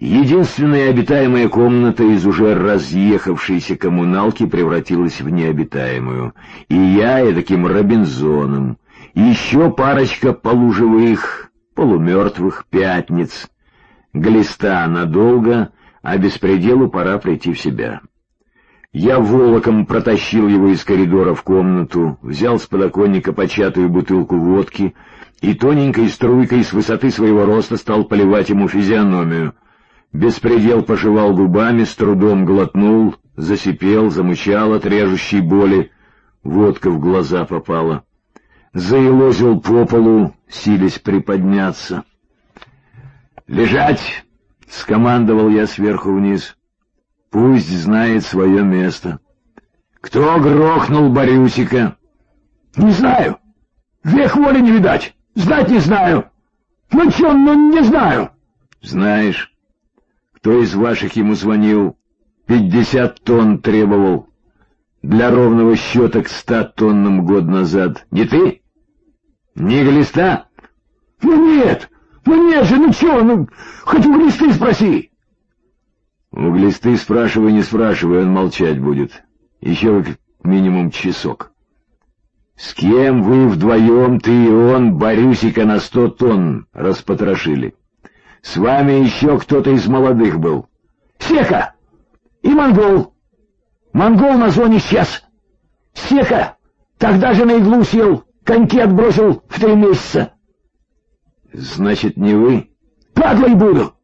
Единственная обитаемая комната из уже разъехавшейся коммуналки превратилась в необитаемую, и я эдаким Робинзоном, и еще парочка полуживых, полумертвых пятниц. Глиста надолго, а беспределу пора прийти в себя. Я волоком протащил его из коридора в комнату, взял с подоконника початую бутылку водки и тоненькой струйкой с высоты своего роста стал поливать ему физиономию. Беспредел пожевал губами, с трудом глотнул, засипел, замычал от режущей боли. Водка в глаза попала. Заелозил по полу, силясь приподняться. «Лежать!» — скомандовал я сверху вниз. «Пусть знает свое место». «Кто грохнул Борюсика?» «Не знаю. Век воли не видать. Знать не знаю. Ну чё, не знаю». «Знаешь. Кто из ваших ему звонил? 50 тонн требовал. Для ровного счета к 100 тоннам год назад. Не ты? Не Глиста?» «Ну нет же, ну чё, хоть у Глисты спроси». «У Глисты спрашивай, не спрашивай, он молчать будет. Еще как минимум часок». «С кем вы вдвоем, ты и он, Борюсика на 100 тонн распотрошили? С вами еще кто-то из молодых был?» «Сека! И Монгол! Монгол на зоне исчез! Сека! Тогда же на иглу сел, коньки отбросил в 3 месяца!» «Значит, не вы?» «Падлой буду!»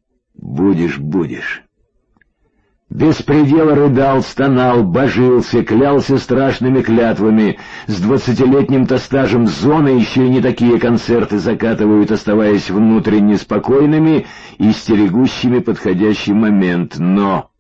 «Будешь». Беспредел рыдал, стонал, божился, клялся страшными клятвами. С 20-летним-то стажем зоны еще и не такие концерты закатывают, оставаясь внутренне спокойными и стерегущими подходящий момент. Но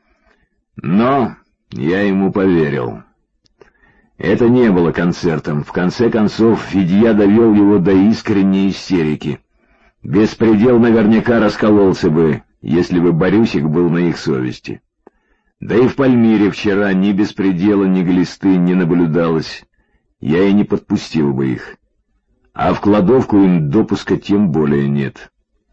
я ему поверил. Это не было концертом. В конце концов, Федья довел его до искренней истерики. Беспредел наверняка раскололся бы, если бы Борюсик был на их совести. Да и в Пальмире вчера ни Беспредела, ни Глисты не наблюдалось. Я и не подпустил бы их. А в кладовку им допуска тем более нет.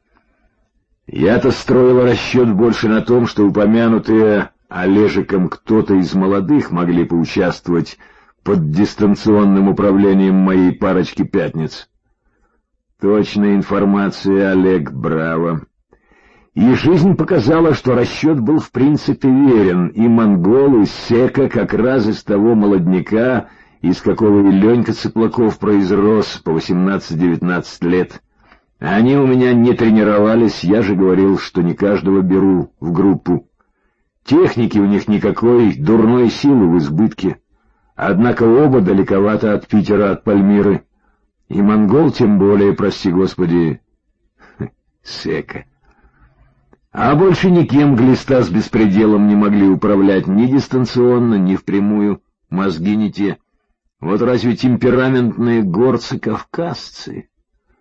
Я-то строил расчет больше на том, что упомянутые Олежиком кто-то из молодых могли поучаствовать под дистанционным управлением моей парочки пятниц. Точная информация, Олег, браво. И жизнь показала, что расчет был в принципе верен, и монгол, и Сека как раз из того молодняка, из какого и Ленька Цыплаков произрос по 18-19 лет. Они у меня не тренировались, я же говорил, что не каждого беру в группу. Техники у них никакой, дурной силы в избытке. Однако оба далековато от Питера, от Пальмиры. И монгол тем более, прости господи, Сека. А больше никем Глиста с Беспределом не могли управлять ни дистанционно, ни впрямую, мозги не те. Вот разве темпераментные горцы-кавказцы?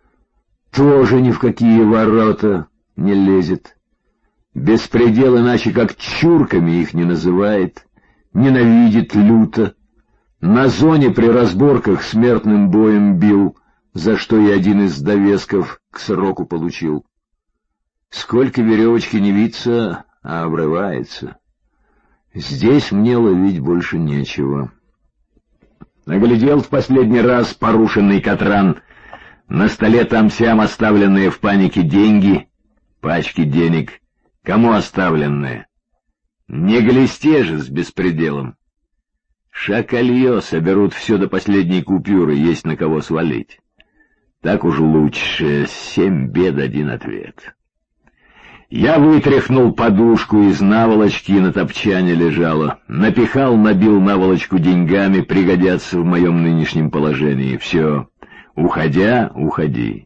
Тоже ни в какие ворота не лезет. Беспредел иначе как чурками их не называет, ненавидит люто. На зоне при разборках смертным боем бил, за что и один из довесков к сроку получил. Сколько веревочки не виться, а обрывается. Здесь мне ловить больше нечего. Наглядел в последний раз порушенный Катран. На столе там-сям оставленные в панике деньги, пачки денег. Кому оставленные? Не Глисте же с Беспределом. Шакалье соберут все до последней купюры, есть на кого свалить. Так уж лучше, 7 бед, 1 ответ. Я вытряхнул подушку из наволочки, на топчане лежала. Напихал, набил наволочку деньгами, пригодятся в моем нынешнем положении. Все, уходя, уходи.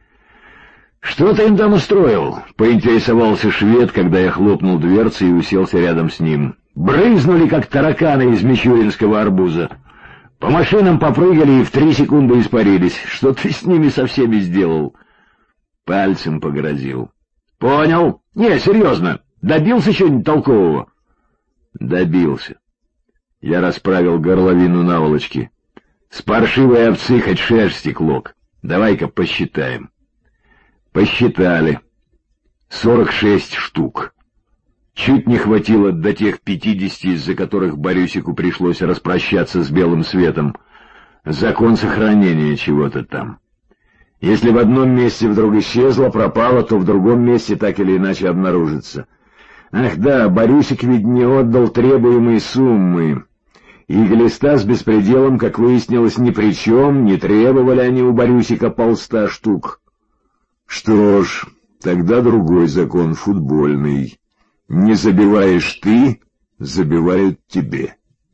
«Что ты им там устроил?» — поинтересовался швед, когда я хлопнул дверцей и уселся рядом с ним. «Брызнули, как тараканы из мичуринского арбуза. По машинам попрыгали и в 3 секунды испарились. Что ты с ними со всеми сделал?» Пальцем погрозил. «Понял. Не, серьезно. Добился чего-нибудь толкового?» «Добился». Я расправил горловину наволочки. «С паршивой овцы хоть шерсти клок. Давай-ка посчитаем». Посчитали. 46 штук. Чуть не хватило до тех 50, из-за которых Борюсику пришлось распрощаться с белым светом. Закон сохранения чего-то там. Если в одном месте вдруг исчезло, пропало, то в другом месте так или иначе обнаружится. Ах да, Борюсик ведь не отдал требуемой суммы. И глиста с беспределом, как выяснилось, ни при чем, не требовали они у Борюсика 100 штук. Что ж, тогда другой закон, футбольный. Не забиваешь ты, забивают тебе.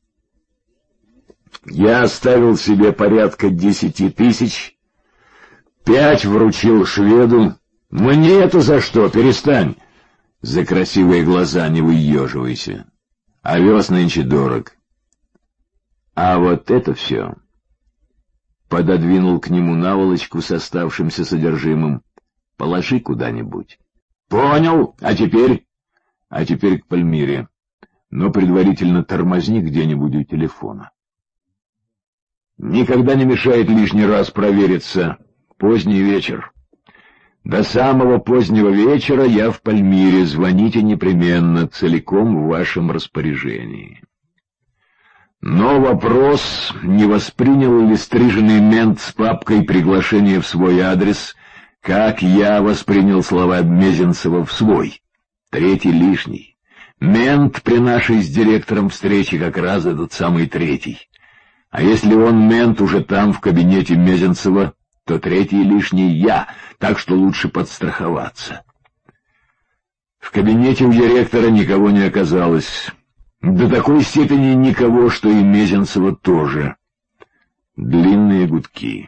Я оставил себе порядка 10 тысяч, 5 вручил шведу. Мне это за что? Перестань. За красивые глаза не выеживайся. Овес нынче дорог. А вот это все. Пододвинул к нему наволочку с оставшимся содержимым. Положи куда-нибудь. Понял. А теперь? А теперь к Пальмире. Но предварительно тормозни где-нибудь у телефона. Никогда не мешает лишний раз провериться. Поздний вечер. До самого позднего вечера я в Пальмире. Звоните непременно, целиком в вашем распоряжении. Но вопрос, не воспринял ли стриженный мент с папкой приглашение в свой адрес, как я воспринял слова Мезенцева в свой. Третий лишний. Мент при нашей с директором встрече как раз этот самый третий. А если он, мент, уже там, в кабинете Мезенцева, то третий лишний я, так что лучше подстраховаться. В кабинете у директора никого не оказалось. До такой степени никого, что и Мезенцева тоже. Длинные гудки.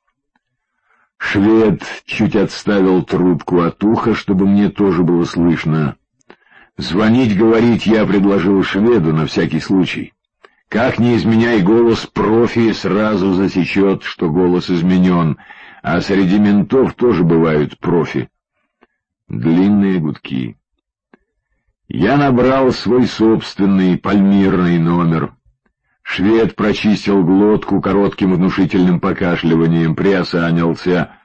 Швед чуть отставил трубку от уха, чтобы мне тоже было слышно. Звонить, говорить я предложил шведу на всякий случай. Как не изменяй голос, профи сразу засечет, что голос изменен, а среди ментов тоже бывают профи. Длинные гудки. Я набрал свой собственный пальмирный номер. Швед прочистил глотку коротким внушительным покашливанием, приосанился.